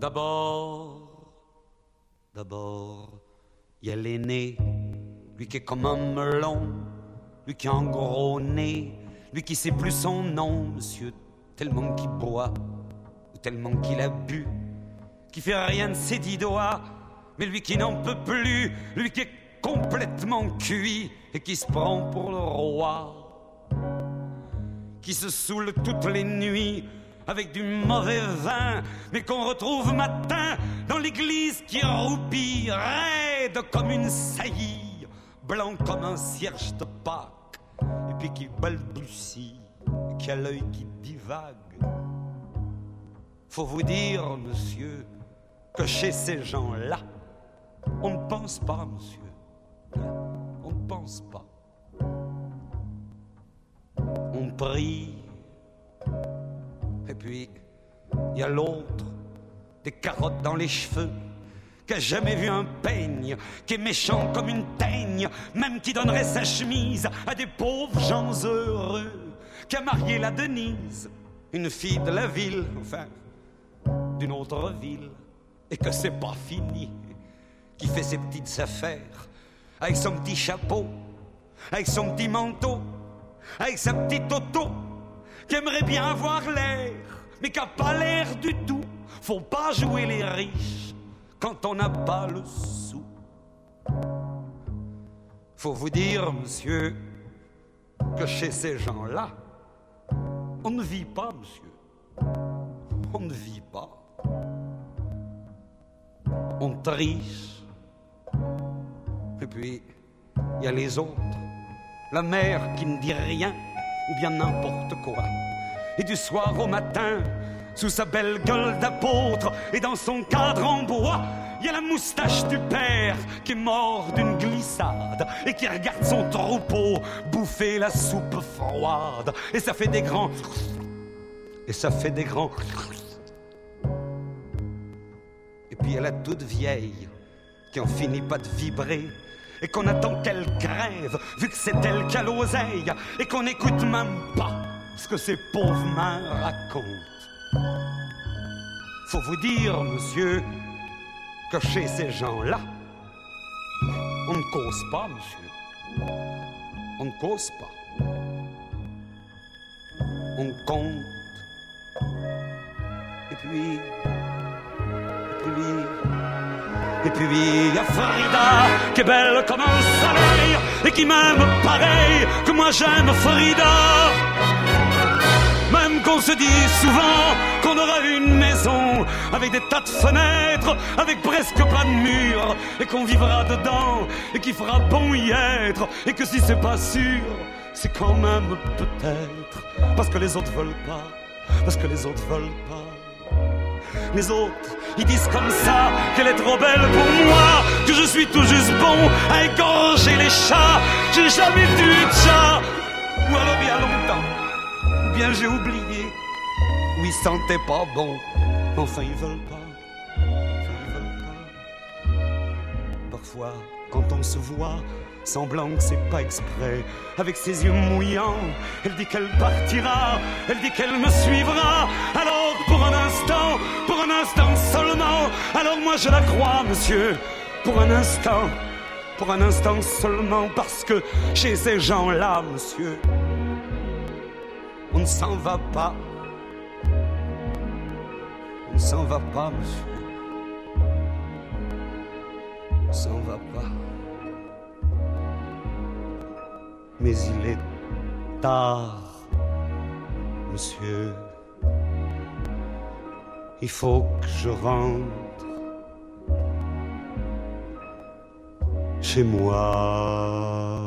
D'abord, il y a l'aîné, lui qui est comme un melon, lui qui a un gros nez, lui qui sait plus son nom, monsieur, tellement qu'il boit, ou tellement qu'il a bu, qui fait rien de ses 10 doigts, mais lui qui n'en peut plus, lui qui est complètement cuit et qui se prend pour le roi, qui se saoule toutes les nuits avec du mauvais vin, mais qu'on retrouve matin dans l'église qui roupille, raide comme une saillie, blanc comme un cierge de Pâques, et puis qui balbutie, et qui a l'œil qui divague. Faut vous dire, monsieur, que chez ces gens-là, on ne pense pas, monsieur. On ne pense pas. On prie. Et puis, il y a l'autre, des carottes dans les cheveux, qui a jamais vu un peigne, qui est méchant comme une teigne, même qui donnerait sa chemise à des pauvres gens heureux, qui a marié la Denise, une fille de la ville, enfin, d'une autre ville, et que c'est pas fini, qui fait ses petites affaires, avec son petit chapeau, avec son petit manteau, avec sa petite auto, qui aimerait bien avoir l'air, mais qui n'a pas l'air du tout. Faut pas jouer les riches quand on n'a pas le sou. Faut vous dire, monsieur, que chez ces gens-là, on ne vit pas, monsieur. On ne vit pas. On triche. Et puis, il y a les autres. La mère qui ne dit rien, ou bien n'importe quoi. Et du soir au matin, sous sa belle gueule d'apôtre et dans son cadre en bois, il y a la moustache du père qui est mort d'une glissade et qui regarde son troupeau bouffer la soupe froide. Et ça fait des grands... Et ça fait des grands... Et puis il y a la toute vieille qui en finit pas de vibrer et qu'on attend qu'elle crève, vu que c'est elle qui a l'oseille, et qu'on n'écoute même pas ce que ces pauvres mains racontent. Faut vous dire, monsieur, que chez ces gens-là, on ne cause pas, monsieur. On ne cause pas. On compte. Et puis... Et puis il y a Frida, qui est belle comme un soleil, et qui m'aime pareil que moi j'aime Frida. Même qu'on se dit souvent qu'on aura une maison avec des tas de fenêtres, avec presque pas de murs, et qu'on vivra dedans, et qu'il fera bon y être, et que si c'est pas sûr, c'est quand même peut-être, parce que les autres veulent pas, parce que les autres veulent pas. Les autres, ils disent comme ça qu'elle est trop belle pour moi, que je suis tout juste bon à égorger les chats. J'ai jamais tué de chat, ou alors il y a longtemps, ou bien j'ai oublié, ou ils sentaient pas bon. Enfin ils veulent pas, enfin ils veulent pas. Parfois, quand on se voit, semblant que c'est pas exprès, avec ses yeux mouillants, elle dit qu'elle partira, elle dit qu'elle me suivra. Alors pour un instant seulement, alors moi je la crois, monsieur, pour un instant seulement, parce que chez ces gens-là, monsieur, on ne s'en va pas. On ne s'en va pas, monsieur. On ne s'en va pas. Mais il est tard, monsieur. Il faut que je rentre chez moi.